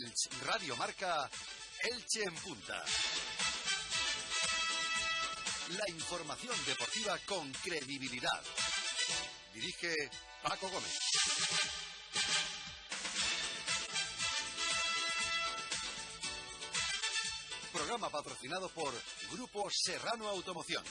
Teleelch Radio Marca, Elche en Punta. La información deportiva con credibilidad. Dirige Paco Gómez. Programa patrocinado por Grupo Serrano Automoción.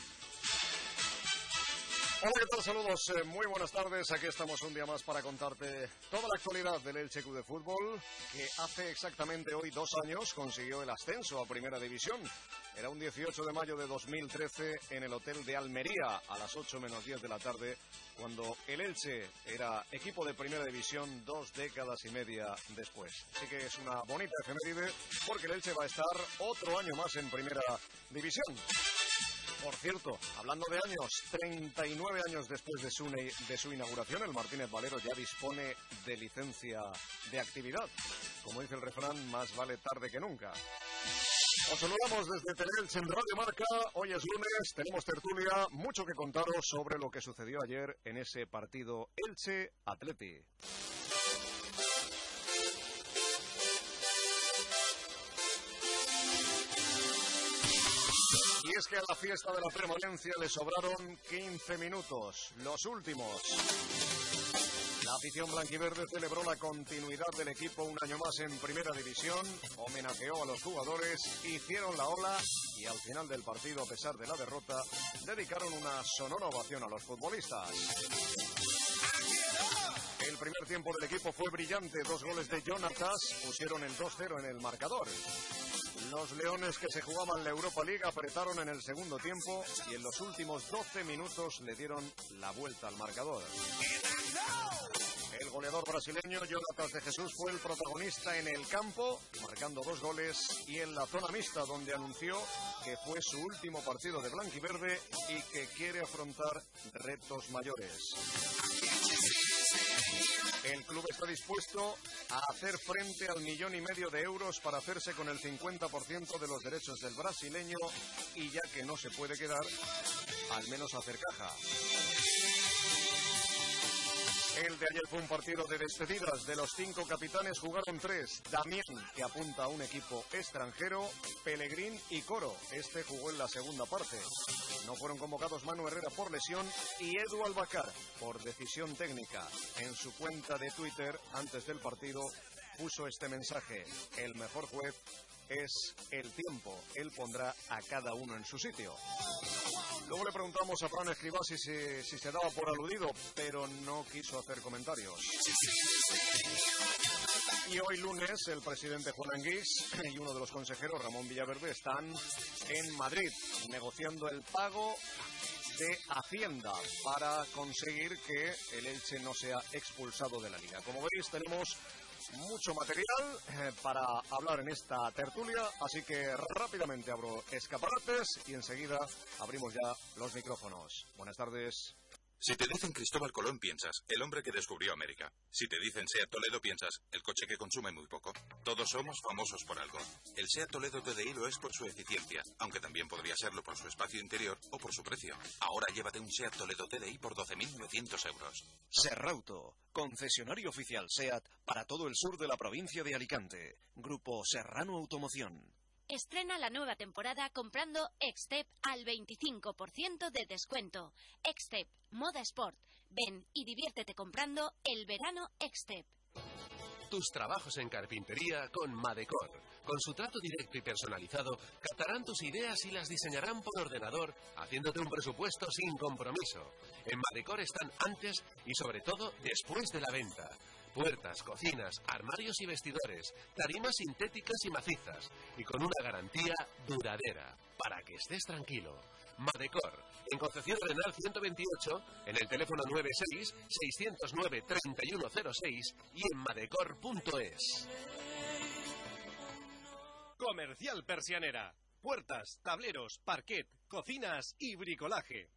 Hola, ¿qué tal? Saludos, muy buenas tardes. Aquí estamos un día más para contarte toda la actualidad del Elche Club de Fútbol, que hace exactamente hoy 2 años consiguió el ascenso a Primera División. Era un 18 de mayo de 2013 en el Hotel de Almería a las 8 menos 10 de la tarde, cuando el Elche era equipo de Primera División 2 décadas y media después. Así que es una bonita efeméride porque el Elche va a estar otro año más en Primera División. Por cierto, hablando de años, 39 años después de su inauguración, el Martínez Valero ya dispone de licencia de actividad. Como dice el refrán, más vale tarde que nunca. Os saludamos desde Teleelch en Radio Marca. Hoy es lunes, tenemos tertulia, mucho que contaros sobre lo que sucedió ayer en ese partido Elche-Atleti. Y es que a la fiesta de la permanencia le sobraron 15 minutos, los últimos. La afición blanquiverde celebró la continuidad del equipo un año más en Primera División, homenajeó a los jugadores, hicieron la ola y al final del partido, a pesar de la derrota, dedicaron una sonora ovación a los futbolistas. El primer tiempo del equipo fue brillante, 2 goles de Jonatas pusieron el 2-0 en el marcador. Los leones que se jugaban la Europa League apretaron en el segundo tiempo y en los últimos 12 minutos le dieron la vuelta al marcador. El goleador brasileño Jonatas de Jesús fue el protagonista en el campo, marcando 2 goles, y en la zona mixta, donde anunció que fue su último partido de blanquiverde y que quiere afrontar retos mayores. El club está dispuesto a hacer frente al 1,5 millones de euros para hacerse con el 50% de los derechos del brasileño, y ya que no se puede quedar, al menos hacer caja. El de ayer fue un partido de despedidas. De los 5 capitanes jugaron 3. Damián, que apunta a un equipo extranjero, Pellegrín y Coro. Este jugó en la segunda parte. No fueron convocados Manu Herrera por lesión y Edu Albacar por decisión técnica. En su cuenta de Twitter, antes del partido, puso este mensaje: el mejor juez es el tiempo. Él pondrá a cada uno en su sitio. Luego le preguntamos a Fran Escribá si se daba por aludido, pero no quiso hacer comentarios. Y hoy lunes, el presidente Juan Anguís y uno de los consejeros, Ramón Villaverde, están en Madrid negociando el pago de Hacienda para conseguir que el Elche no sea expulsado de la Liga. Como veis, tenemos mucho material para hablar en esta tertulia, así que rápidamente abro escaparates y enseguida abrimos ya los micrófonos. Buenas tardes. Si te dicen Cristóbal Colón, piensas, el hombre que descubrió América. Si te dicen Seat Toledo, piensas, el coche que consume muy poco. Todos somos famosos por algo. El Seat Toledo TDI lo es por su eficiencia, aunque también podría serlo por su espacio interior o por su precio. Ahora llévate un Seat Toledo TDI por 12.900 euros. Serrauto, concesionario oficial Seat para todo el sur de la provincia de Alicante. Grupo Serrano Automoción. Estrena la nueva temporada comprando Extep al 25% de descuento. Extep, moda sport. Ven y diviértete comprando el verano Extep. Tus trabajos en carpintería con Madecor. Con su trato directo y personalizado, captarán tus ideas y las diseñarán por ordenador, haciéndote un presupuesto sin compromiso. En Madecor están antes y sobre todo después de la venta. Puertas, cocinas, armarios y vestidores, tarimas sintéticas y macizas, y con una garantía duradera, para que estés tranquilo. Madecor, en Concepción Renal 128, en el teléfono 96-609-3106 y en madecor.es. Comercial Persianera. Puertas, tableros, parquet, cocinas y bricolaje.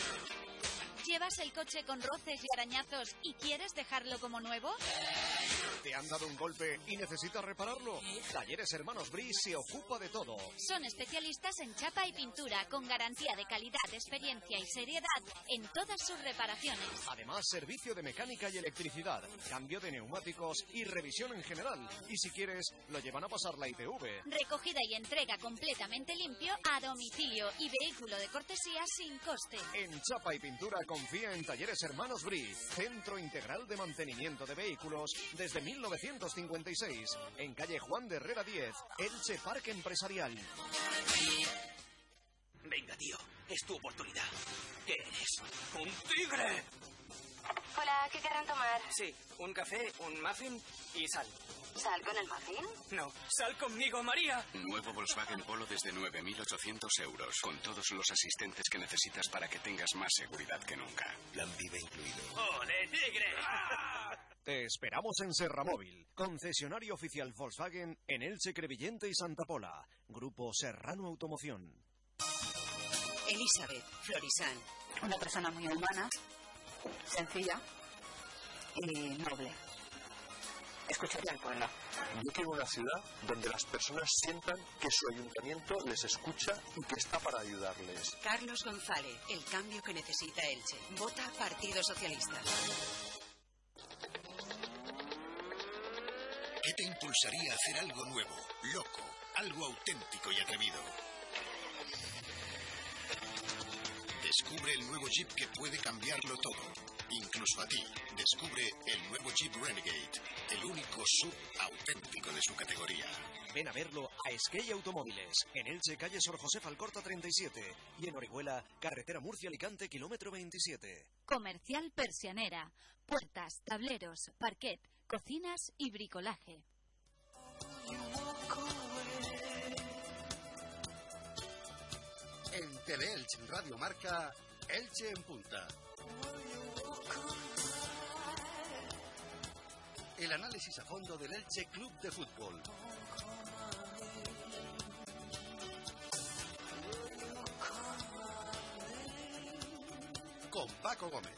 ¿Llevas el coche con roces y arañazos y quieres dejarlo como nuevo? ¿Te han dado un golpe y necesitas repararlo? Talleres Hermanos Bri se ocupa de todo. Son especialistas en chapa y pintura, con garantía de calidad, experiencia y seriedad en todas sus reparaciones. Además, servicio de mecánica y electricidad, cambio de neumáticos y revisión en general. Y si quieres, lo llevan a pasar la ITV. Recogida y entrega completamente limpio a domicilio y vehículo de cortesía sin coste. En chapa y pintura confía en Talleres Hermanos Bri, Centro Integral de Mantenimiento de Vehículos desde 1956, en calle Juan de Herrera 10, Elche Parque Empresarial. Venga, tío, es tu oportunidad. ¿Qué eres? ¡Un tigre! Hola, ¿qué querrán tomar? Sí, un café, un muffin y sal. ¿Sal con el muffin? No, sal conmigo, María. Nuevo Volkswagen Polo desde 9.800 euros, con todos los asistentes que necesitas para que tengas más seguridad que nunca. Plan Vive incluido. ¡Ole, tigre! Te esperamos en Serramóvil, concesionario oficial Volkswagen en Elche, Crevillente y Santa Pola. Grupo Serrano Automoción. Elizabeth Florisán. Una persona muy humana, sencilla y noble. Escucharía al pueblo. Yo quiero una ciudad donde las personas sientan que su ayuntamiento les escucha y que está para ayudarles. Carlos González, el cambio que necesita Elche. Vota Partido Socialista. ¿Qué te impulsaría a hacer algo nuevo, loco, algo auténtico y atrevido? Descubre el nuevo Jeep que puede cambiarlo todo, incluso a ti. Descubre el nuevo Jeep Renegade, el único SUV auténtico de su categoría. Ven a verlo a Esquella Automóviles, en Elche, calle Sor José Alcorta 37, y en Orihuela, carretera Murcia-Alicante, kilómetro 27. Comercial Persianera. Puertas, tableros, parquet, cocinas y bricolaje. En Teleelch Radio Marca, Elche en Punta. El análisis a fondo del Elche Club de Fútbol. Con Paco Gómez.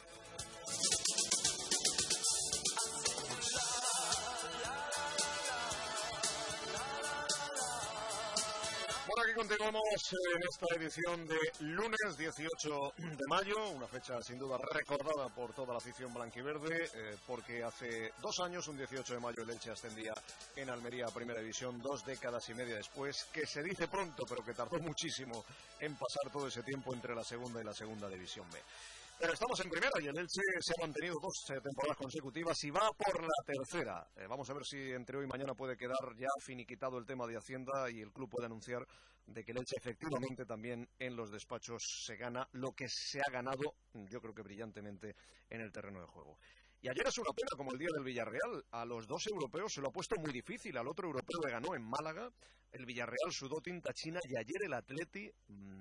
Bueno, aquí continuamos en esta edición de lunes 18 de mayo, una fecha sin duda recordada por toda la afición blanquiverde, porque hace 2 años, un 18 de mayo, el Elche ascendía en Almería a Primera División, 2 décadas y media después, que se dice pronto, pero que tardó muchísimo en pasar todo ese tiempo entre la segunda y la segunda División B. Pero estamos en primera y el Elche se ha mantenido 2 temporadas consecutivas y va por la tercera. Vamos a ver si entre hoy y mañana puede quedar ya finiquitado el tema de Hacienda y el club puede anunciar de que el Elche efectivamente también en los despachos se gana lo que se ha ganado, yo creo que brillantemente, en el terreno de juego. Y ayer es una pena, como el día del Villarreal. A los 2 europeos se lo ha puesto muy difícil. Al otro europeo le ganó en Málaga. El Villarreal sudó tinta china y ayer el Atleti,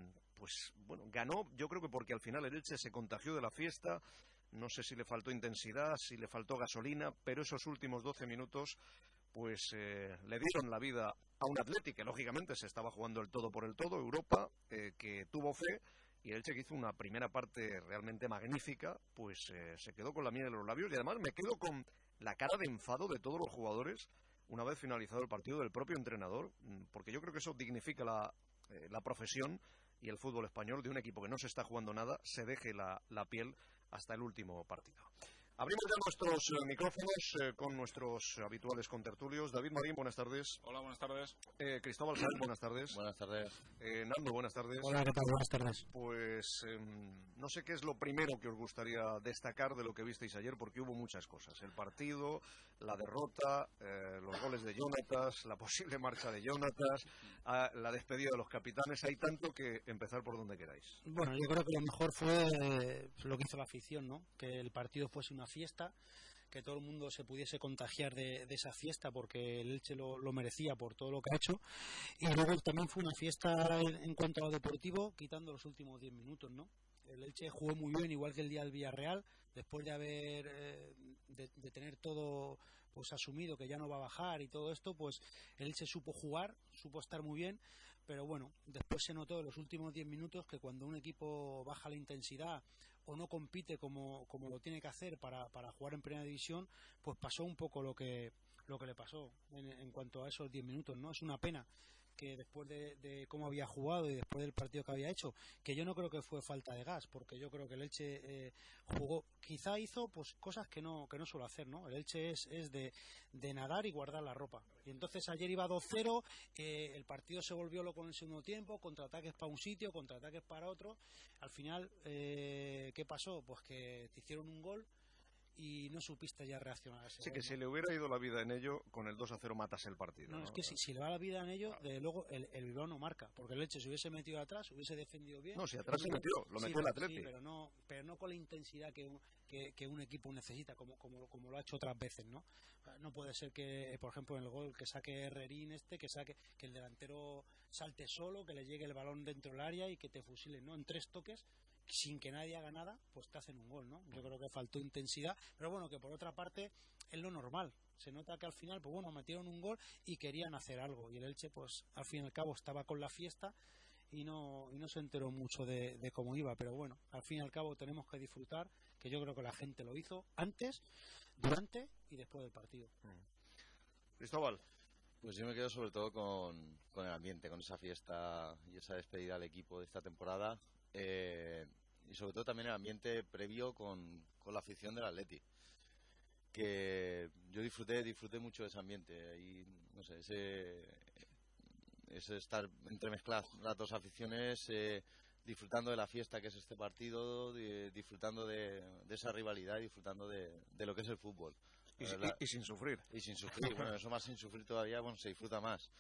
pues bueno, ganó. Yo creo que porque al final el Elche se contagió de la fiesta. No sé si le faltó intensidad, si le faltó gasolina, pero esos últimos 12 minutos pues le dieron la vida a un Atleti que lógicamente se estaba jugando el todo por el todo, Europa, que tuvo fe. Y el Elche, que hizo una primera parte realmente magnífica, pues se quedó con la miel en los labios. Y además me quedo con la cara de enfado de todos los jugadores una vez finalizado el partido, del propio entrenador, porque yo creo que eso dignifica la profesión y el fútbol español, de un equipo que no se está jugando nada, se deje la piel hasta el último partido. Abrimos ya nuestros micrófonos con nuestros habituales contertulios. David Marín, buenas tardes. Hola, buenas tardes. Cristóbal Sáenz, buenas tardes. Buenas tardes. Nando, buenas tardes. Hola, ¿qué tal? Buenas tardes. Pues no sé qué es lo primero que os gustaría destacar de lo que visteis ayer, porque hubo muchas cosas. El partido, la derrota, los goles de Jonatas, la posible marcha de Jonatas, la despedida de los capitanes. Hay tanto que empezar por donde queráis. Bueno, yo creo que lo mejor fue lo que hizo la afición, ¿no? Que el partido fuese una fiesta, que todo el mundo se pudiese contagiar de esa fiesta, porque el Elche lo merecía por todo lo que ha hecho. Y luego también fue una fiesta en cuanto a lo deportivo, quitando los últimos 10 minutos, ¿no? El Elche jugó muy bien, igual que el día del Villarreal, después de haber de tener todo pues asumido que ya no va a bajar y todo esto, pues el Elche supo jugar, supo estar muy bien. Pero bueno, después se notó en los últimos 10 minutos que cuando un equipo baja la intensidad o no compite como lo tiene que hacer para jugar en Primera División, pues pasó un poco lo que lo que le pasó en cuanto a esos 10 minutos, ¿no? Es una pena que después de cómo había jugado y después del partido que había hecho, que yo no creo que fue falta de gas, porque yo creo que el Elche jugó, quizá hizo pues cosas que no suele hacer, ¿no? El Elche es de nadar y guardar la ropa. Y entonces ayer iba 2-0, el partido se volvió loco en el segundo tiempo, contraataques para un sitio, contraataques para otro. Al final, ¿qué pasó? Pues que te hicieron un gol y no supiste ya reaccionar a ese Sí, gol, que ¿no? si le hubiera ido la vida en ello, con el 2-0 matas el partido. No, es que si le va la vida en ello, desde luego el Bilbao no marca, porque el Elche se hubiese metido atrás, hubiese defendido bien. No, si atrás se metió, lo metió el Atleti. Sí, pero no con la intensidad que un equipo necesita, como lo ha hecho otras veces, ¿no? No puede ser que, por ejemplo, en el gol que saque Herrerín que el delantero salte solo, que le llegue el balón dentro del área y que te fusilen, ¿no? En 3 toques, sin que nadie haga nada, pues te hacen un gol, ¿no? Yo creo que faltó intensidad, pero bueno, que por otra parte es lo normal. Se nota que al final, pues bueno, metieron un gol y querían hacer algo, y el Elche, pues al fin y al cabo estaba con la fiesta y no se enteró mucho de cómo iba, pero bueno, al fin y al cabo tenemos que disfrutar, que yo creo que la gente lo hizo antes, durante y después del partido. Cristóbal. Pues yo me quedo sobre todo con el ambiente, con esa fiesta y esa despedida al equipo de esta temporada. Y sobre todo también el ambiente previo con la afición del Atleti, que yo disfruté mucho de ese ambiente y no sé, ese estar entremezclar las dos aficiones, disfrutando de la fiesta que es este partido, disfrutando de esa rivalidad y disfrutando de lo que es el fútbol. Y sin sufrir. Y sin sufrir, bueno, eso más sin sufrir todavía, bueno, se disfruta más.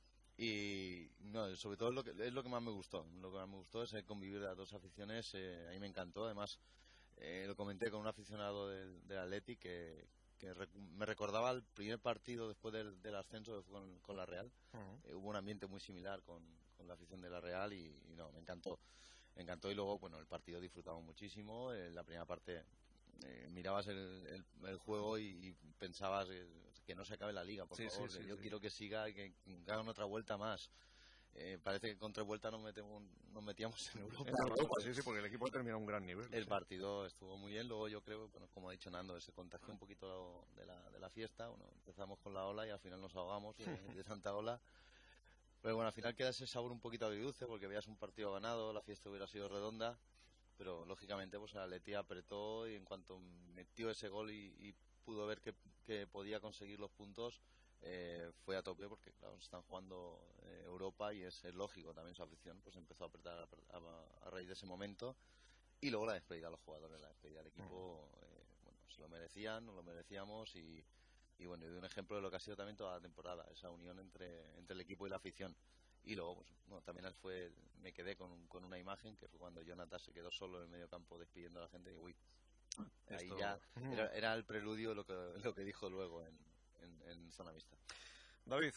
Y no, sobre todo es lo que más me gustó. Lo que más me gustó es convivir de las dos aficiones. A mí me encantó. Además, lo comenté con un aficionado del Atleti que me recordaba el primer partido después del ascenso con la Real. Hubo un ambiente muy similar con la afición de la Real y no, me encantó. Me encantó y luego, bueno, el partido disfrutamos muchísimo. En la primera parte mirabas el juego y pensabas que no se acabe la liga, por favor. Yo quiero que siga y que hagan otra vuelta más. Parece que con 3 vueltas nos metíamos en Europa. Sí, porque el equipo terminó a un gran nivel. El partido estuvo muy bien. Luego yo creo, bueno, como ha dicho Nando, se contagió un poquito de la fiesta. Bueno, empezamos con la ola y al final nos ahogamos de tanta ola. Pero bueno, al final queda ese sabor un poquito agridulce porque veías un partido ganado, la fiesta hubiera sido redonda. Pero lógicamente pues el Atleti apretó y en cuanto metió ese gol y pudo ver que podía conseguir los puntos, fue a tope porque claro, están jugando Europa y es lógico, también su afición pues empezó a apretar a raíz de ese momento. Y luego la despedida a los jugadores, la despedida al equipo, bueno, se lo merecían, nos lo merecíamos y bueno, y de un ejemplo de lo que ha sido también toda la temporada, esa unión entre el equipo y la afición. Y luego, pues, bueno, también me quedé con una imagen que fue cuando Jonathan se quedó solo en el medio campo despidiendo a la gente y uy, ahí ya era el preludio lo que dijo luego en zona mixta. David.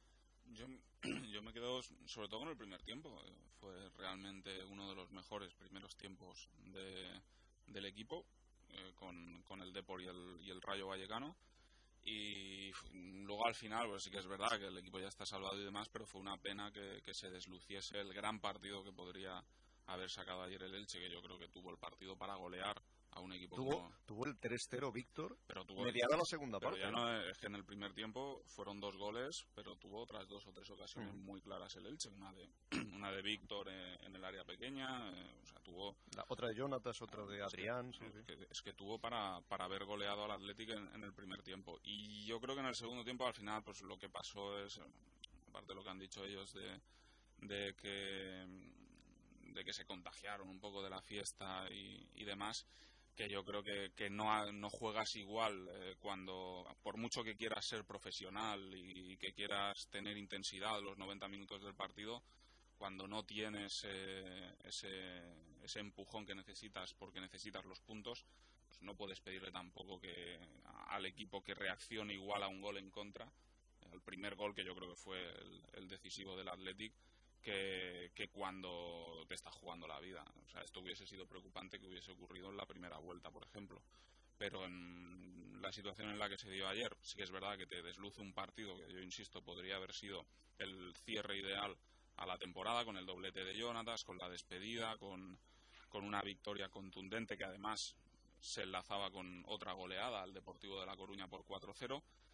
Yo me quedo sobre todo con el primer tiempo. Fue realmente uno de los mejores primeros tiempos del equipo, con el Depor y el Rayo Vallecano. Y luego al final, pues sí que es verdad que el equipo ya está salvado y demás, pero fue una pena que se desluciese el gran partido que podría haber sacado ayer el Elche, que yo creo que tuvo el partido para golear a un equipo. Tuvo el 3-0 Víctor, pero mediada la segunda parte. Ya no es que en el primer tiempo fueron 2 goles, pero tuvo otras 2 o 3 ocasiones muy claras el Elche, una de Víctor en el área pequeña, o sea, tuvo otra de Jonatas, otra de Adrián. Es que tuvo para haber goleado al Athletic en el primer tiempo. Y yo creo que en el segundo tiempo al final pues lo que pasó es, aparte de lo que han dicho ellos de que se contagiaron un poco de la fiesta y demás, que yo creo que no juegas igual cuando, por mucho que quieras ser profesional y que quieras tener intensidad los 90 minutos del partido, cuando no tienes ese empujón que necesitas porque necesitas los puntos, pues no puedes pedirle tampoco al equipo que reaccione igual a un gol en contra, al primer gol que yo creo que fue el decisivo del Athletic, que cuando te está jugando la vida. O sea, esto hubiese sido preocupante que hubiese ocurrido en la primera vuelta, por ejemplo. Pero en la situación en la que se dio ayer, sí que es verdad que te desluce un partido que yo insisto podría haber sido el cierre ideal a la temporada, con el doblete de Jonatas, con la despedida, con una victoria contundente que además se enlazaba con otra goleada al Deportivo de La Coruña por 4-0.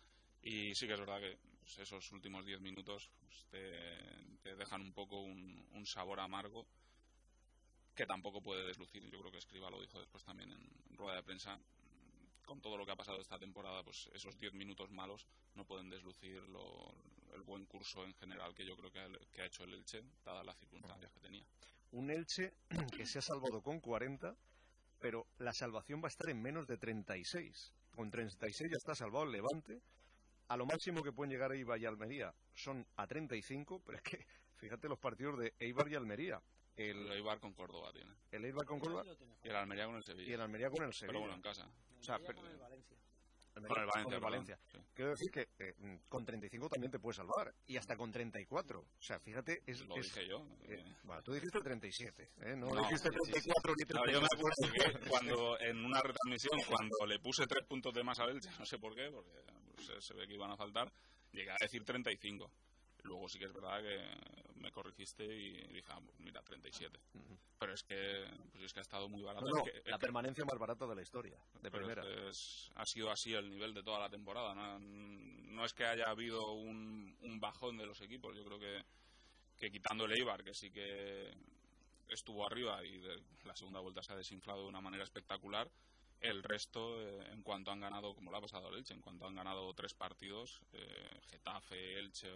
Y sí que es verdad que pues, esos últimos 10 minutos pues, te dejan un poco un sabor amargo que tampoco puede deslucir. Yo creo que Escribá lo dijo después también en rueda de prensa. Con todo lo que ha pasado esta temporada, pues esos 10 minutos malos no pueden deslucir el buen curso en general que yo creo que ha hecho el Elche, dadas las circunstancias que tenía. Un Elche que se ha salvado con 40, pero la salvación va a estar en menos de 36. Con 36 ya está salvado el Levante. A lo máximo que pueden llegar Eibar y Almería son a 35, pero es que fíjate los partidos de Eibar y Almería. El Eibar con Córdoba tiene. El Eibar con Córdoba. Y el Almería con el Sevilla. Y el Almería con el Sevilla. Pero bueno, en casa. O sea, con el Valencia. Con el Valencia. Sí. Quiero decir que con 35 también te puedes salvar. Y hasta con 34. O sea, fíjate... Lo dije yo. Bueno, tú dijiste 37. No dijiste 34 ni 34. No, yo me acuerdo que cuando en una retransmisión, cuando le puse 3 puntos de más a Elche, no sé por qué, porque pues, se ve que iban a faltar, llegué a decir 35. Luego sí que es verdad que me corregiste y dije, pues mira, 37. Pero es que ha estado muy barato. La permanencia más barata de la historia, de primera. Ha sido así el nivel de toda la temporada. No es que haya habido un bajón de los equipos. Yo creo que quitando el Eibar, que sí que estuvo arriba y la segunda vuelta se ha desinflado de una manera espectacular, el resto, en cuanto han ganado, como lo ha pasado al Elche, en cuanto han ganado 3 partidos, Getafe, Elche,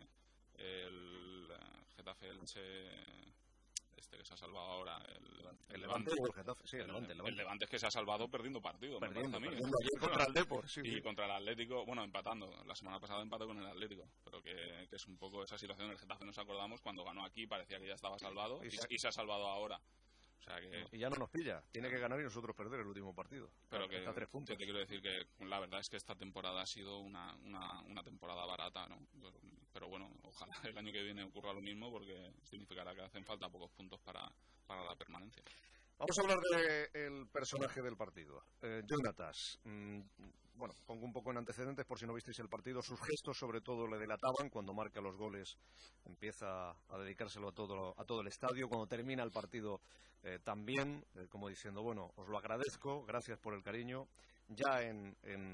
el Getafe, Elche, que se ha salvado ahora, el Levante. O el Getafe, sí, el Levante. El Levante es que se ha salvado perdiendo partido. Perdiendo ayer contra el Depor. Sí, y contra el Atlético, bueno, empatando. La semana pasada empató con el Atlético, pero que es un poco esa situación. El Getafe, nos acordamos, cuando ganó aquí parecía que ya estaba salvado y se ha salvado ahora. O sea que... Y ya no nos pilla. Tiene que ganar y nosotros perder el último partido. Pero que está a 3 puntos. Te quiero decir que la verdad es que esta temporada ha sido una temporada barata, ¿no? Pero bueno, ojalá el año que viene ocurra lo mismo, porque significará que hacen falta pocos puntos para la permanencia. Vamos a hablar del personaje del partido, Jonatas. Bueno, pongo un poco en antecedentes por si no visteis el partido. Sus gestos sobre todo le delataban. Cuando marca los goles empieza a dedicárselo a todo el estadio. Cuando termina el partido también, como diciendo, bueno, os lo agradezco, gracias por el cariño. Ya en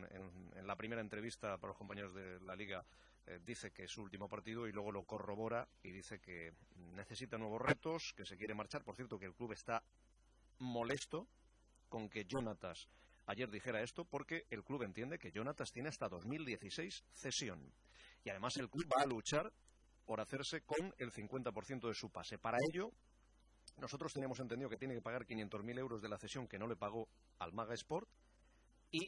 la primera entrevista para los compañeros de la Liga dice que es su último partido y luego lo corrobora y dice que necesita nuevos retos, que se quiere marchar. Por cierto, que el club está molesto con que Jonatas ayer dijera esto, porque el club entiende que Jonatas tiene hasta 2016 cesión. Y además el club va a luchar por hacerse con el 50% de su pase. Para ello, nosotros teníamos entendido que tiene que pagar 500.000 euros de la cesión que no le pagó al Maga Sport y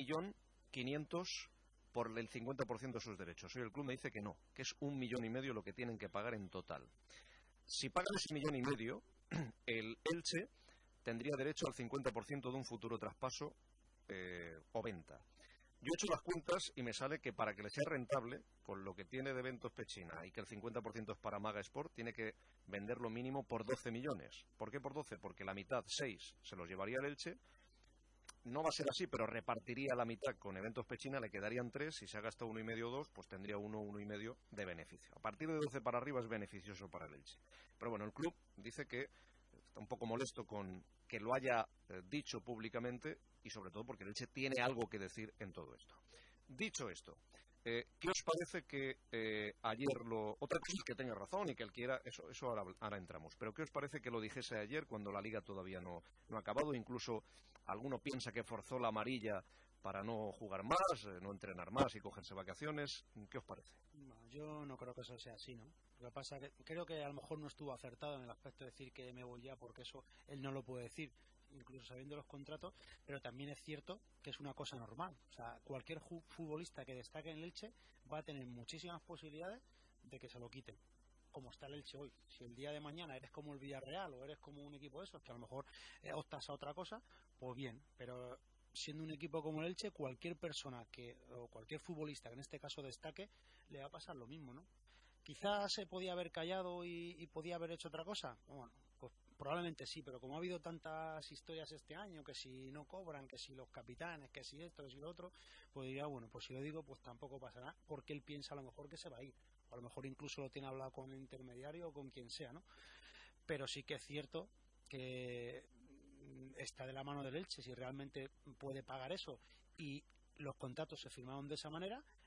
1.500.000 por el 50% de sus derechos. Hoy el club me dice que no, que es 1,5 millones lo que tienen que pagar en total. Si pagan ese 1,5 millones, el Elche tendría derecho al 50% de un futuro traspaso o venta. Yo he hecho las cuentas y me sale que para que le sea rentable, con lo que tiene de Eventos Pechina y que el 50% es para Maga Sport, tiene que venderlo mínimo por 12 millones. ¿Por qué por 12? Porque la mitad, 6, se los llevaría el Elche. No va a ser así, pero repartiría la mitad con Eventos Pechina, le quedarían 3. Si se ha gastado 1,5 o 2, pues tendría 1,5 de beneficio. A partir de 12 para arriba es beneficioso para el Elche. Pero bueno, el club dice que está un poco molesto con que lo haya dicho públicamente y sobre todo porque el Elche tiene algo que decir en todo esto. Dicho esto, ¿qué os parece que ayer otra cosa es que tenga razón y que él quiera, eso ahora entramos, pero ¿qué os parece que lo dijese ayer cuando la Liga todavía no ha acabado? Incluso alguno piensa que forzó la amarilla para no jugar más, no entrenar más y cogerse vacaciones. ¿Qué os parece? No, yo no creo que eso sea así, ¿no? Lo que pasa es que creo que a lo mejor no estuvo acertado en el aspecto de decir que me voy ya, porque eso él no lo puede decir, incluso sabiendo los contratos, pero también es cierto que es una cosa normal. O sea, cualquier futbolista que destaque en el Elche va a tener muchísimas posibilidades de que se lo quiten, como está el Elche hoy. Si el día de mañana eres como el Villarreal o eres como un equipo de esos, que a lo mejor optas a otra cosa, pues bien, pero siendo un equipo como el Elche, cualquier persona o cualquier futbolista que en este caso destaque, le va a pasar lo mismo, ¿no? Quizás se podía haber callado y podía haber hecho otra cosa. Bueno, pues probablemente sí, pero como ha habido tantas historias este año, que si no cobran, que si los capitanes, que si esto, que si lo otro, pues diría, bueno, pues si lo digo, pues tampoco pasará, porque él piensa a lo mejor que se va a ir. O a lo mejor incluso lo tiene hablado con el intermediario o con quien sea, ¿no? Pero sí que es cierto que está de la mano del Elche. Si realmente puede pagar eso y los contratos se firmaron de esa manera,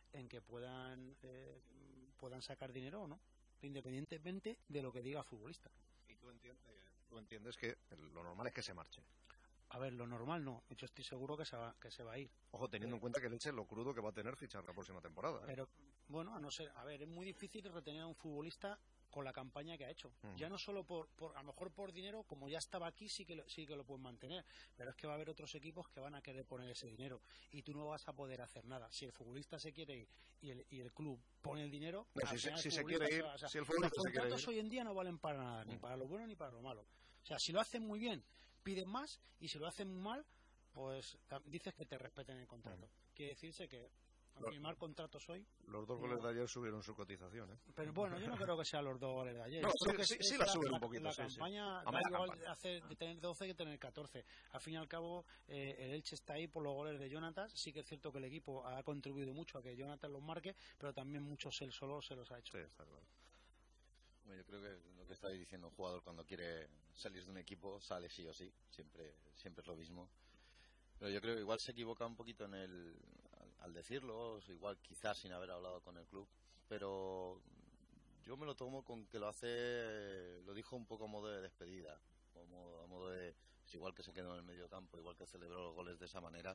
en que puedan sacar dinero o no, independientemente de lo que diga el futbolista. ¿Y tú entiendes que lo normal es que se marche? A ver, lo normal no. Yo estoy seguro que se va a ir. Ojo, teniendo en cuenta que el Elche lo crudo que va a tener fichar la próxima temporada. Pero, bueno, a no ser... A ver, es muy difícil retener a un futbolista con la campaña que ha hecho. Ya no solo a lo mejor por dinero, como ya estaba aquí, sí que lo pueden mantener. Pero es que va a haber otros equipos que van a querer poner ese dinero. Y tú no vas a poder hacer nada. Si el futbolista se quiere ir y el club pone el dinero... No, si se quiere ir, si el futbolista los se quiere ir... contratos hoy en día no valen para nada, ni para lo bueno ni para lo malo. O sea, si lo hacen muy bien, piden más, y si lo hacen muy mal, pues dices que te respeten el contrato. Quiere decirse que al firmar contratos hoy... Los 2 goles de ayer subieron su cotización, ¿eh? Pero bueno, yo no creo que sean los 2 goles de ayer. No, creo que sí la suben un poquito. La campaña da igual de tener 12 que tener 14. Al fin y al cabo, el Elche está ahí por los goles de Jonathan. Sí que es cierto que el equipo ha contribuido mucho a que Jonathan los marque, pero también muchos él solo se los ha hecho. Sí, está claro. Yo creo que lo que está diciendo un jugador cuando quiere salir de un equipo sale sí o sí, siempre es lo mismo. Pero yo creo que igual se equivoca un poquito al decirlo, igual quizás sin haber hablado con el club, pero yo me lo tomo con que lo dijo un poco a modo de despedida, a modo de, pues igual que se quedó en el medio campo, igual que celebró los goles de esa manera.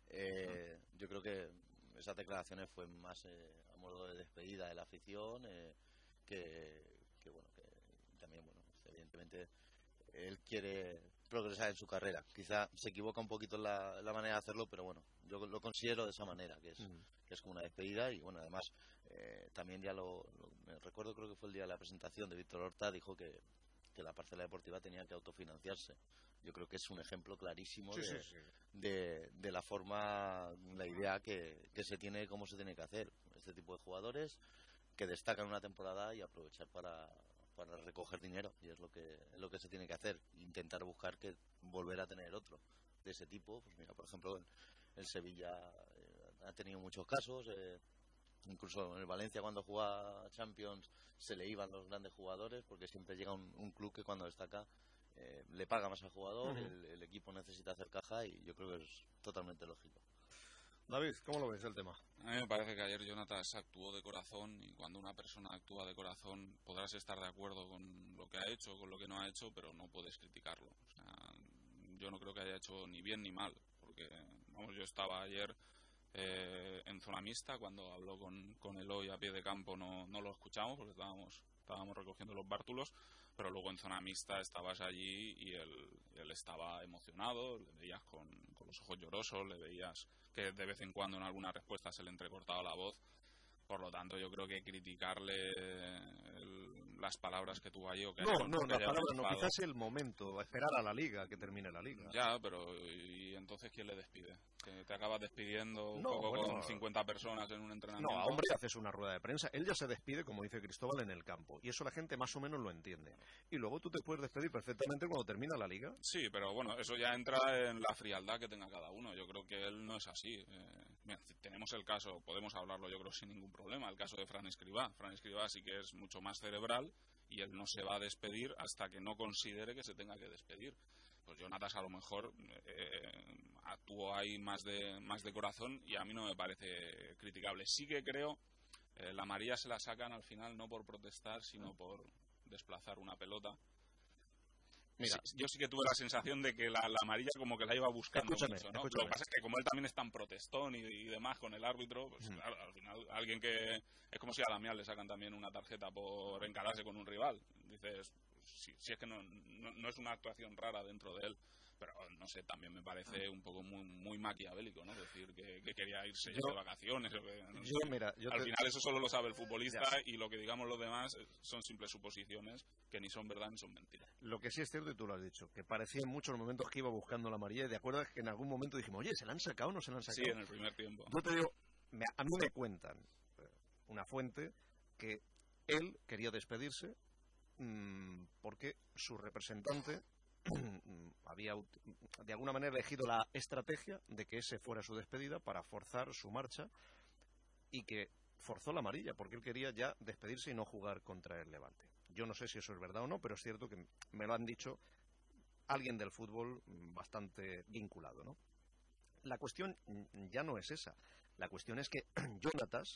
Yo creo que esas declaraciones fue más a modo de despedida de la afición, que también, bueno, evidentemente él quiere progresar en su carrera. Quizá se equivoca un poquito en la manera de hacerlo, pero bueno, yo lo considero de esa manera, que es como una despedida. Y bueno, además también ya me recuerdo, creo que fue el día de la presentación de Víctor Horta, dijo que la parcela deportiva tenía que autofinanciarse. Yo creo que es un ejemplo clarísimo de la forma, la idea que se tiene de cómo se tiene que hacer este tipo de jugadores que destacan una temporada y aprovechar para recoger dinero, y es lo que se tiene que hacer, intentar buscar que volver a tener otro de ese tipo. Pues mira, por ejemplo, el Sevilla ha tenido muchos casos, incluso en el Valencia cuando juega Champions se le iban los grandes jugadores, porque siempre llega un club que cuando destaca le paga más al jugador, el equipo necesita hacer caja, y yo creo que es totalmente lógico. David, ¿cómo lo ves el tema? A mí me parece que ayer Jonathan actuó de corazón, y cuando una persona actúa de corazón podrás estar de acuerdo con lo que ha hecho, con lo que no ha hecho, pero no puedes criticarlo. O sea, yo no creo que haya hecho ni bien ni mal, porque vamos, yo estaba ayer en zona mixta, cuando habló con Eloy a pie de campo no lo escuchamos porque estábamos recogiendo los bártulos, pero luego en zona mixta estabas allí y él estaba emocionado, le veías con los ojos llorosos, le veías que de vez en cuando en alguna respuesta se le entrecortaba la voz. Por lo tanto, yo creo que criticarle las palabras que tuvo allí, o que las palabras no, quizás el momento, esperar a la Liga, que termine la Liga. Ya, pero ¿y entonces quién le despide? ¿Que te acabas despidiendo con 50 personas en un entrenamiento? No, hombre, haces una rueda de prensa. Él ya se despide, como dice Cristóbal, en el campo, y eso la gente más o menos lo entiende. Y luego tú te puedes despedir perfectamente cuando termina la Liga. Sí, pero bueno, eso ya entra en la frialdad que tenga cada uno. Yo creo que él no es así. Mira, tenemos el caso, podemos hablarlo yo creo sin ningún problema, el caso de Fran Escribá. Fran Escribá sí que es mucho más cerebral, y él no se va a despedir hasta que no considere que se tenga que despedir. Pues Jonathan a lo mejor actuó ahí más de corazón, y a mí no me parece criticable. Sí que creo la amarilla se la sacan al final no por protestar, sino por desplazar una pelota. Mira, sí, yo sí que tuve la sensación de que la amarilla como que la iba buscando mucho, ¿no? Lo que pasa es que como él también es tan protestón y demás con el árbitro, pues claro, al final alguien que... Es como si a Damián le sacan también una tarjeta por encararse con un rival. Dices, si es que no es una actuación rara dentro de él, pero no sé, también me parece un poco muy maquiavélico, ¿no? Decir que quería irse de vacaciones. Al final eso solo lo sabe el futbolista, y lo que digamos los demás son simples suposiciones que ni son verdad ni son mentiras. Lo que sí es cierto, y tú lo has dicho, que parecía en muchos momentos que iba buscando la amarilla, y de acuerdo que en algún momento dijimos, oye, ¿se la han sacado o no se la han sacado? Sí, en el primer tiempo. Yo te digo, a mí me cuentan una fuente que él quería despedirse porque su representante había de alguna manera elegido la estrategia de que ese fuera su despedida para forzar su marcha, y que forzó la amarilla porque él quería ya despedirse y no jugar contra el Levante. Yo no sé si eso es verdad o no, pero es cierto que me lo han dicho alguien del fútbol bastante vinculado, ¿no? La cuestión ya no es esa. La cuestión es que Jonatas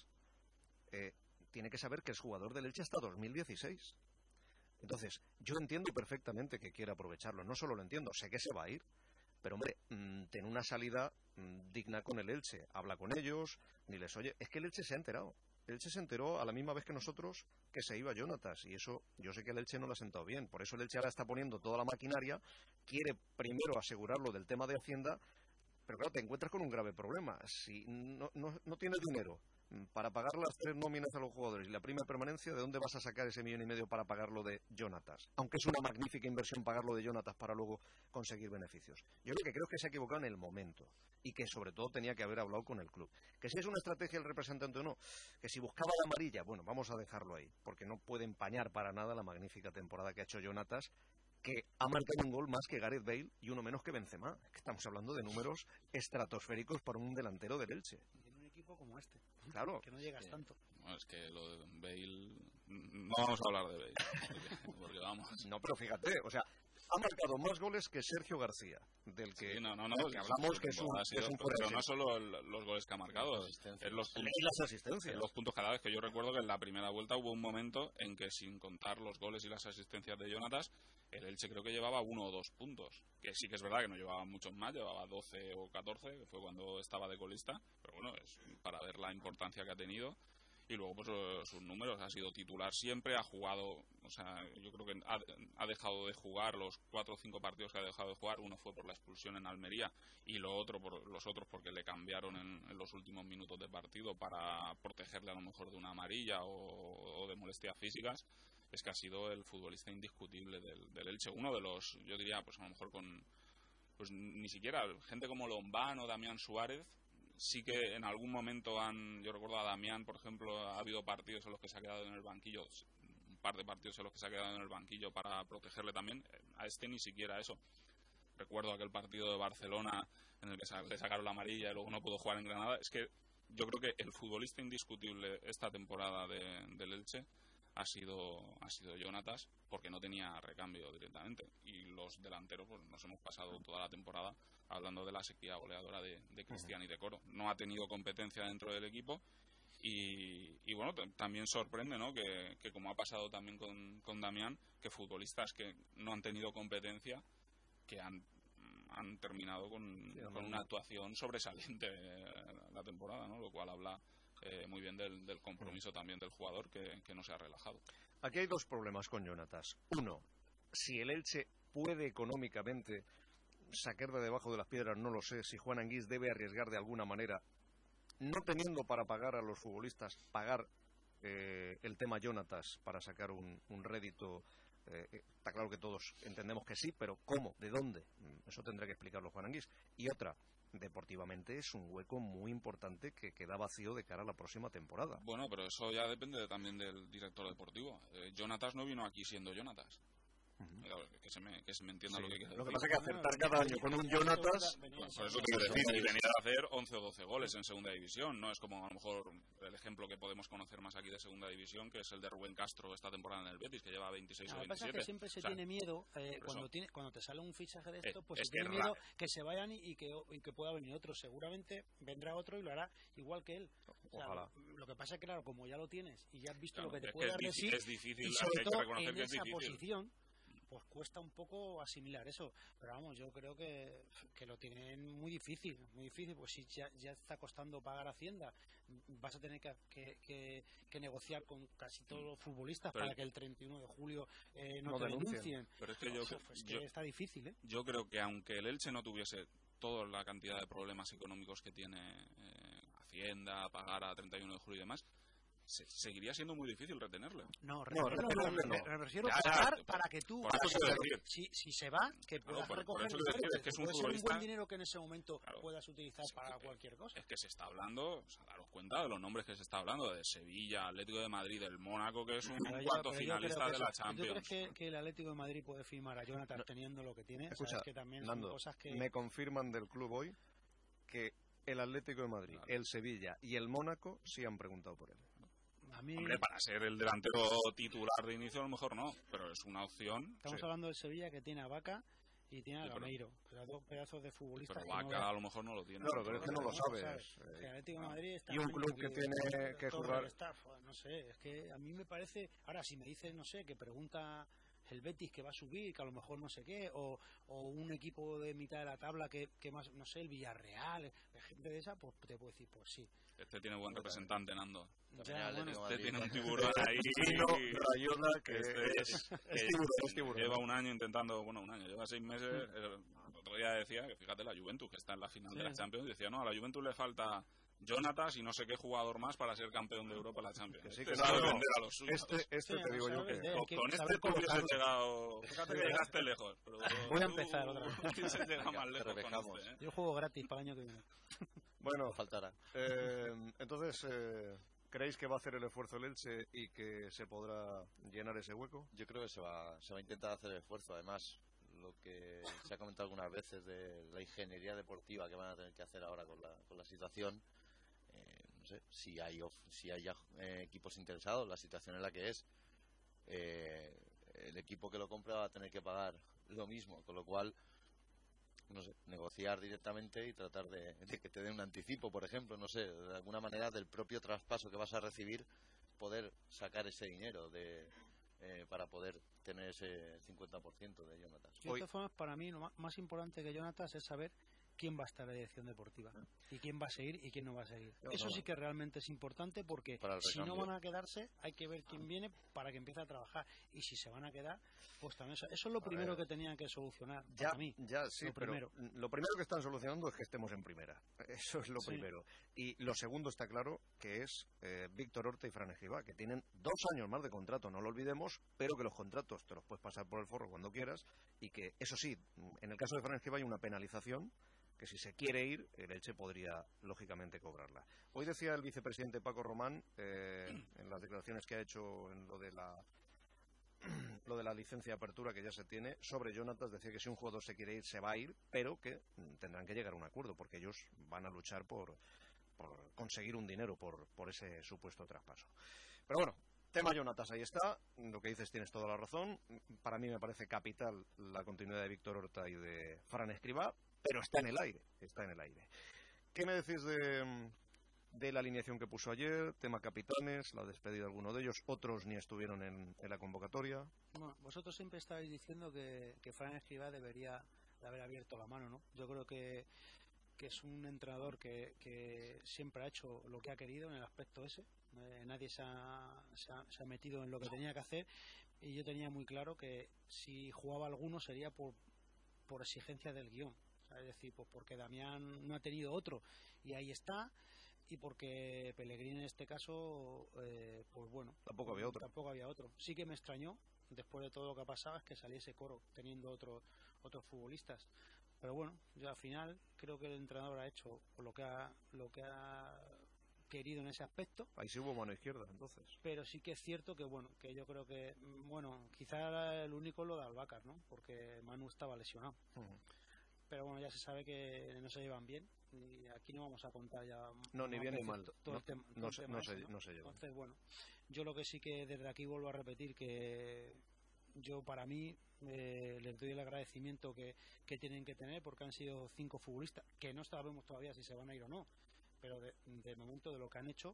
tiene que saber que es jugador del Elche hasta 2016. Entonces, yo entiendo perfectamente que quiere aprovecharlo. No solo lo entiendo, sé que se va a ir. Pero, hombre, ten una salida digna con el Elche. Habla con ellos, diles, oye, es que el Elche se ha enterado. El Elche se enteró a la misma vez que nosotros que se iba Jonatas. Y eso, yo sé que el Elche no lo ha sentado bien. Por eso el Elche ahora está poniendo toda la maquinaria. Quiere primero asegurarlo del tema de Hacienda. Pero claro, te encuentras con un grave problema. Si no tienes dinero para pagar las 3 nóminas a los jugadores y la prima de permanencia, ¿de dónde vas a sacar ese 1,5 millones para pagar lo de Jonatas? Aunque es una magnífica inversión pagarlo de Jonatas para luego conseguir beneficios. Yo lo que creo es que se ha equivocado en el momento y que sobre todo tenía que haber hablado con el club. Que si es una estrategia el representante o no, que si buscaba la amarilla, bueno, vamos a dejarlo ahí, porque no puede empañar para nada la magnífica temporada que ha hecho Jonatas, que ha marcado un gol más que Gareth Bale y uno menos que Benzema. Es que estamos hablando de números estratosféricos para un delantero del Elche. En un equipo como este. Claro. Que no llegas tanto. No, es que lo de Bale... No vamos a hablar de Bale. Porque vamos... No, pero fíjate, o sea, ha marcado más goles que Sergio García, del que, sí, no, que hablamos que es un pero no solo los goles que ha marcado, es los puntos, y las asistencias. los puntos cada vez, que yo recuerdo que en la primera vuelta hubo un momento en que, sin contar los goles y las asistencias de Jonatas, el Elche creo que llevaba 1 o 2 puntos, que sí que es verdad que no llevaba muchos más, llevaba 12 o 14, que fue cuando estaba de colista, pero bueno, es para ver la importancia que ha tenido. Y luego, pues, sus números, ha sido titular siempre, ha jugado, o sea, yo creo que ha dejado de jugar los 4 o 5 partidos que ha dejado de jugar. Uno fue por la expulsión en Almería y los otros porque le cambiaron en los últimos minutos de partido para protegerle a lo mejor de una amarilla o de molestias físicas. Es que ha sido el futbolista indiscutible del Elche. Uno de los, yo diría, pues a lo mejor pues ni siquiera gente como Lombán o Damián Suárez. Sí que en algún momento yo recuerdo a Damián, por ejemplo, ha habido partidos en los que se ha quedado en el banquillo, un par de partidos en los que se ha quedado en el banquillo para protegerle también. A este ni siquiera eso. Recuerdo aquel partido de Barcelona en el que le sacaron la amarilla y luego no pudo jugar en Granada. Es que yo creo que el futbolista indiscutible esta temporada del Elche ha sido Jonatas, porque no tenía recambio directamente. Y los delanteros, pues nos hemos pasado toda la temporada hablando de la sequía goleadora de Cristian y de Coro. No ha tenido competencia dentro del equipo y bueno, también sorprende, ¿no? Que como ha pasado también con Damián, que futbolistas que no han tenido competencia, que han terminado con una actuación sobresaliente la temporada, ¿no? Lo cual habla muy bien del compromiso también del jugador, que no se ha relajado. Aquí hay 2 problemas con Jonatas. Uno, si el Elche puede económicamente sacar de debajo de las piedras, no lo sé. Si Juan Anguís debe arriesgar de alguna manera, no teniendo para pagar a los futbolistas, pagar el tema Jonatas para sacar un rédito. Está claro que todos entendemos que sí, pero ¿cómo? ¿De dónde? Eso tendrá que explicarlo Juan Anguís. Y otra, deportivamente es un hueco muy importante que queda vacío de cara a la próxima temporada. Bueno, pero eso ya depende también del director deportivo. Jonatas no vino aquí siendo Jonatas. Que se me entienda, sí, lo que quiere decir. Lo que pasa es que acertar cada año con un Jonatas... Por eso te quiero decir, y venir a hacer 11 o 12 goles en segunda división. No es como a lo mejor el ejemplo que podemos conocer más aquí de segunda división, que es el de Rubén Castro esta temporada en el Betis, que lleva 26 o 27. Lo que pasa es que siempre se tiene miedo, cuando te sale un fichaje de esto, pues se tiene miedo que se vayan y que pueda venir otro. Seguramente vendrá otro y lo hará igual que él. Ojalá. Lo que pasa es que, claro, como ya lo tienes y ya has visto lo que te puede dar de sí, es difícil, y sobre todo reconocer en que es esa difícil. posición, pues cuesta un poco asimilar eso, pero vamos, yo creo que lo tienen muy difícil, pues si ya está costando pagar Hacienda, vas a tener que negociar con casi todos los futbolistas para que el 31 de julio no te denuncien. Pero es que yo está difícil, ¿eh? Yo creo que aunque el Elche no tuviese toda la cantidad de problemas económicos que tiene Hacienda, pagar a 31 de julio y demás, seguiría siendo muy difícil retenerle. No, me refiero a pagar para que tú, si se va, que puedas recoger es que es un buen dinero que en ese momento puedas utilizar para cualquier cosa. Es que se está hablando, o sea, daros cuenta de los nombres que se está hablando, de Sevilla, Atlético de Madrid, del Mónaco, que es un cuarto finalista de la Champions. ¿Tú crees que el Atlético de Madrid puede firmar a Jonatas teniendo lo que tiene? Escucha, que también Nando, son cosas que... me confirman del club hoy que el Atlético de Madrid, el Sevilla y el Mónaco sí han preguntado por él. Hombre, para ser el delantero titular de inicio a lo mejor no, pero es una opción. Estamos hablando del Sevilla, que tiene a Vaca y tiene a Gameiro, pero dos pedazos de futbolistas. Pero Vaca a lo mejor no lo tiene. Claro, pero es que no lo sabes. El Atlético de Madrid está y un club que tiene que jugar. No sé, es que a mí me parece. Ahora, si me dices, no sé, que pregunta el Betis que va a subir, que a lo mejor no sé qué, o un equipo de mitad de la tabla que más, no sé, el Villarreal, gente de esa, pues te puedo decir, pues sí. Este tiene buen representante, Nando. Ya, bueno, este tiene un tiburón ahí. Rayola, que es tiburón. Lleva un año intentando, bueno, un año, lleva 6 meses. El otro día decía que, fíjate, la Juventus, que está en la final de la Champions, decía, no, a la Juventus le falta Jonatas y no sé qué jugador más para ser campeón de Europa en la Champions. Que sí, que sabe vender a los suyos. Te digo yo que con este tú hubieses llegado. Fíjate que llegaste lejos. Pero voy a empezar otra vez. Hubieses llegado más lejos con este, Yo juego gratis para el año que viene. Bueno, faltará. Entonces, ¿creéis que va a hacer el esfuerzo el Elche y que se podrá llenar ese hueco? Yo creo que se va a intentar hacer el esfuerzo. Además, lo que se ha comentado algunas veces de la ingeniería deportiva que van a tener que hacer ahora con la situación. No sé si hay ya equipos interesados, la situación en la que es, el equipo que lo compra va a tener que pagar lo mismo, con lo cual, no sé, negociar directamente y tratar de que te den un anticipo, por ejemplo, no sé, de alguna manera del propio traspaso que vas a recibir, poder sacar ese dinero para poder tener ese 50% de Jonatas. De todas formas, para mí lo más importante que Jonatas es saber quién va a estar en la dirección deportiva y quién va a seguir y quién no va a seguir. Eso sí que realmente es importante, porque si no van a quedarse hay que ver quién viene para que empiece a trabajar, y si se van a quedar, pues también eso es lo primero que tenían que solucionar para mí. Sí, pero lo primero que están solucionando es que estemos en primera, eso es lo primero, y lo segundo está claro que es Víctor Horta y Fran Escribá, que tienen 2 años más de contrato, no lo olvidemos, pero que los contratos te los puedes pasar por el forro cuando quieras, y que eso sí, en el caso de Fran Escribá hay una penalización que si se quiere ir, el Elche podría lógicamente cobrarla. Hoy decía el vicepresidente Paco Román, en las declaraciones que ha hecho en lo de la licencia de apertura que ya se tiene, sobre Jonatas, decía que si un jugador se quiere ir, se va a ir, pero que tendrán que llegar a un acuerdo, porque ellos van a luchar por conseguir un dinero por ese supuesto traspaso. Pero bueno, tema Jonatas, ahí está, lo que dices tienes toda la razón. Para mí me parece capital la continuidad de Víctor Horta y de Fran Escribá, pero está en el aire. ¿Qué me decís de la alineación que puso ayer? Tema capitanes, la despedida de alguno de ellos, otros ni estuvieron en la convocatoria. Bueno, vosotros siempre estáis diciendo que Fran Escribá debería de haber abierto la mano, ¿no? Yo creo que es un entrenador que siempre ha hecho lo que ha querido en el aspecto ese. Nadie se ha metido en lo que tenía que hacer, y yo tenía muy claro que si jugaba alguno sería por exigencia del guión. Es decir, pues porque Damián no ha tenido otro y ahí está, y porque Pellegrini en este caso, pues bueno, tampoco había otro. Sí que me extrañó, después de todo lo que ha pasado, es que saliese Coro teniendo otros futbolistas. Pero bueno, yo al final creo que el entrenador ha hecho lo que ha querido en ese aspecto. Ahí sí hubo mano izquierda, entonces. Pero sí que es cierto que que yo creo que, quizá el único lo de Albacar, ¿no? Porque Manu estaba lesionado. Pero bueno, ya se sabe que no se llevan bien, y aquí no vamos a contar ya. No, ni bien ni mal. No se llevan. Entonces, bueno, yo lo que sí que desde aquí vuelvo a repetir, que yo para mí les doy el agradecimiento que tienen que tener, porque han sido 5 futbolistas, que no sabemos todavía si se van a ir o no, pero de momento de lo que han hecho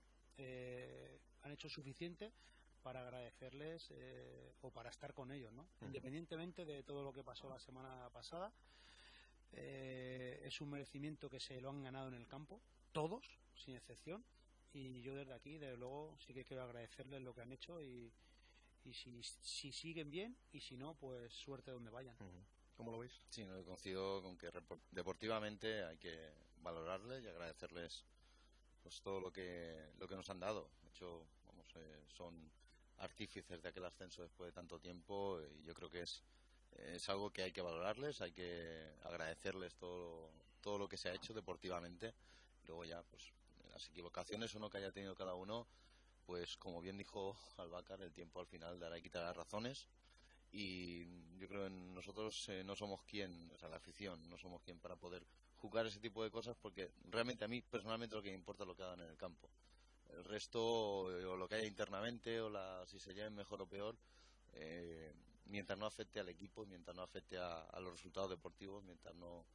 suficiente para agradecerles o para estar con ellos, ¿no? Independientemente de todo lo que pasó la semana pasada. Es un merecimiento que se lo han ganado en el campo, todos, sin excepción, y yo desde aquí, desde luego, sí que quiero agradecerles lo que han hecho, y si siguen bien, y si no, pues suerte donde vayan. ¿Cómo lo veis? Sí, no, coincido con que deportivamente hay que valorarles y agradecerles pues todo lo que nos han dado. De hecho, son artífices de aquel ascenso después de tanto tiempo, y yo creo que es algo que hay que valorarles, hay que agradecerles todo lo que se ha hecho deportivamente. Luego ya, pues, las equivocaciones o no que haya tenido cada uno, pues como bien dijo Albacar, el tiempo al final dará y quitará razones, y yo creo que nosotros no somos quien, o sea, la afición, no somos quien para poder juzgar ese tipo de cosas, porque realmente a mí personalmente lo que me importa es lo que hagan en el campo. El resto, o lo que haya internamente, o si se lleven mejor o peor, mientras no afecte al equipo, mientras no afecte a los resultados deportivos, mientras no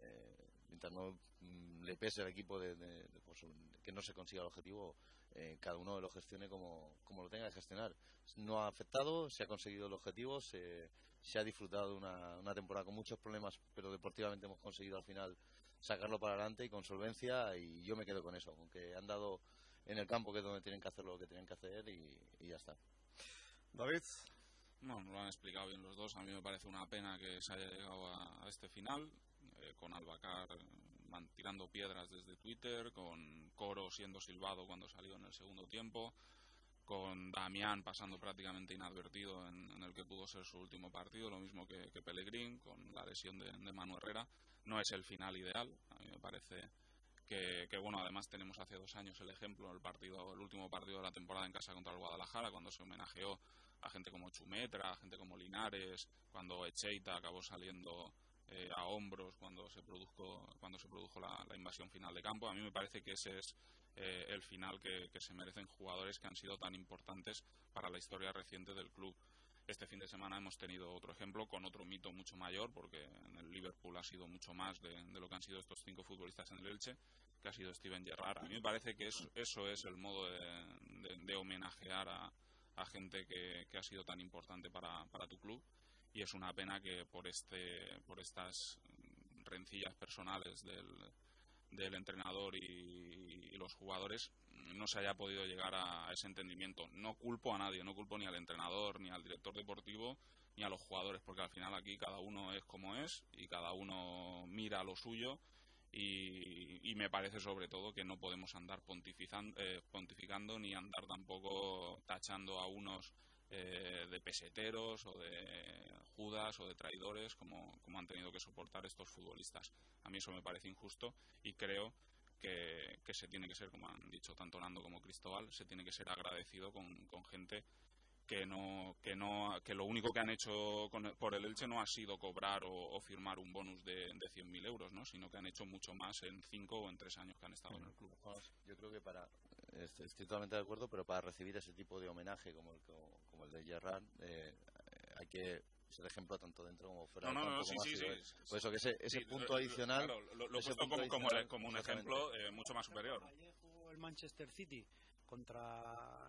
le pese al equipo pues, que no se consiga el objetivo, cada uno lo gestione como lo tenga que gestionar. No ha afectado, se ha conseguido el objetivo, se ha disfrutado de una temporada con muchos problemas, pero deportivamente hemos conseguido al final sacarlo para adelante y con solvencia, y yo me quedo con eso, aunque han dado en el campo, que es donde tienen que hacer lo que tienen que hacer, y ya está. David. Bueno, lo han explicado bien los dos. A mí me parece una pena que se haya llegado a este final, con Albacar tirando piedras desde Twitter, con Coro siendo silbado cuando salió en el segundo tiempo, con Damián pasando prácticamente inadvertido en el que pudo ser su último partido, lo mismo que Pellegrín, con la lesión de Manu Herrera. No es el final ideal. A mí me parece que bueno, además tenemos hace 2 años el ejemplo, el último partido de la temporada en casa contra el Guadalajara, cuando se homenajeó a gente como Chumetra, a gente como Linares, cuando Echeita acabó saliendo a hombros cuando se produjo la invasión final de campo. A mí me parece que ese es el final que se merecen jugadores que han sido tan importantes para la historia reciente del club. Este fin de semana hemos tenido otro ejemplo con otro mito mucho mayor, porque en el Liverpool ha sido mucho más de lo que han sido estos 5 futbolistas en el Elche, que ha sido Steven Gerrard. A mí me parece que eso es el modo de homenajear a gente que ha sido tan importante para tu club, y es una pena que por estas rencillas personales del entrenador y los jugadores no se haya podido llegar a ese entendimiento. No culpo a nadie, no culpo ni al entrenador, ni al director deportivo, ni a los jugadores, porque al final aquí cada uno es como es y cada uno mira lo suyo, y me parece sobre todo que no podemos andar pontificando ni andar tampoco tachando a unos de peseteros o de judas o de traidores como han tenido que soportar estos futbolistas. A mí eso me parece injusto, y creo que se tiene que ser, como han dicho tanto Nando como Cristóbal, se tiene que ser agradecido con gente que lo único que han hecho por el Elche no ha sido cobrar o firmar un bonus de 100.000 euros, ¿no? Sino que han hecho mucho más en 5 o en 3 años que han estado en el club. Yo creo que estoy totalmente de acuerdo, pero para recibir ese tipo de homenaje como el de Gerrard, hay que ser ejemplo tanto dentro como fuera del campo. Por eso que ese punto adicional, claro, lo he puesto como un ejemplo mucho más superior. Ayer jugó el Manchester City contra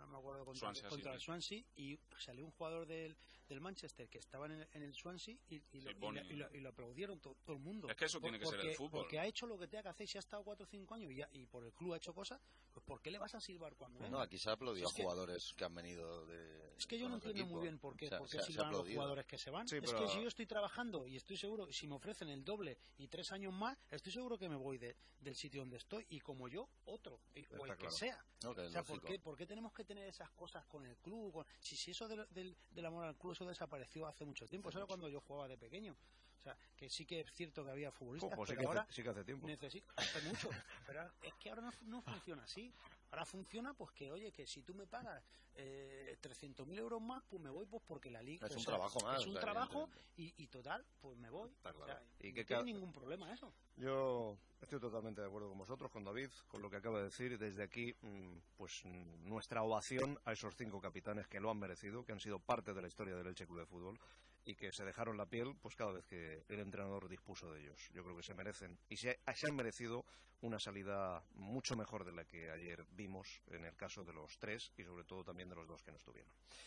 el Swansea, y salió un jugador del Manchester que estaba en el Swansea y lo aplaudieron todo el mundo. Es que eso tiene que ser el fútbol. Porque ha hecho lo que tenga que hacer. Si ha estado 4 o 5 años y por el club ha hecho cosas, pues ¿por qué le vas a silbar cuando venga? No, aquí se ha aplaudido a jugadores que han venido Es que yo no entiendo muy bien por qué silban a los jugadores que se van. Sí, es que si yo estoy trabajando y estoy seguro, si me ofrecen el doble y 3 años más, estoy seguro que me voy del sitio donde estoy, y como yo, otro, o el que sea. O sea, ¿por qué tenemos que tener esas cosas con el club? Si eso del amor al club, eso desapareció hace mucho tiempo. Eso era cuando yo jugaba de pequeño. O sea, que sí que es cierto que había futbolistas, pero ahora sí que hace tiempo. Hace mucho. Pero es que ahora no funciona así. Ahora funciona pues que, oye, que si tú me pagas 300.000 euros más, pues me voy, pues porque la liga es un trabajo más. Es un trabajo y total, pues me voy. Está claro. O sea, y no tiene ningún problema eso. Yo estoy totalmente de acuerdo con vosotros, con David, con lo que acaba de decir. Desde aquí, pues nuestra ovación a esos 5 capitanes que lo han merecido, que han sido parte de la historia del Elche Club de Fútbol, y que se dejaron la piel pues cada vez que el entrenador dispuso de ellos. Yo creo que se merecen y se han merecido una salida mucho mejor de la que ayer vimos en el caso de los 3 y sobre todo también de los 2 que no estuvieron.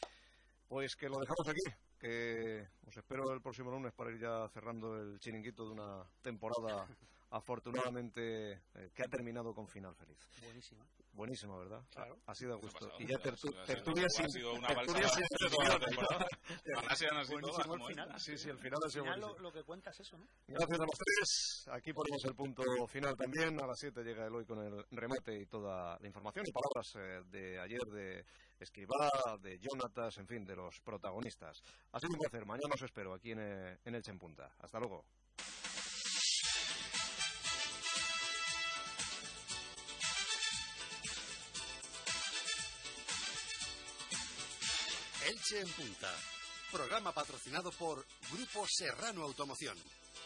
Pues que lo dejamos aquí, que os espero el próximo lunes para ir ya cerrando el chiringuito de una temporada afortunadamente que ha terminado con final feliz. Buenísima, ¿verdad? Claro. Ha sido a gusto. Y ya tertulia sin... Ha sido una balsa de toda la temporada. Sí, el final ha sido buenísimo. Lo que cuenta es eso, ¿no? Gracias a los 3. Aquí ponemos el punto final también. A las 7 llega Eloy con el remate y toda la información y palabras de ayer de Escribá, de Jonatas, en fin, de los protagonistas. Ha sido un placer. Mañana os espero aquí en Elche en Punta. Hasta luego. Elche en Punta. Programa patrocinado por Grupo Serrano Automoción.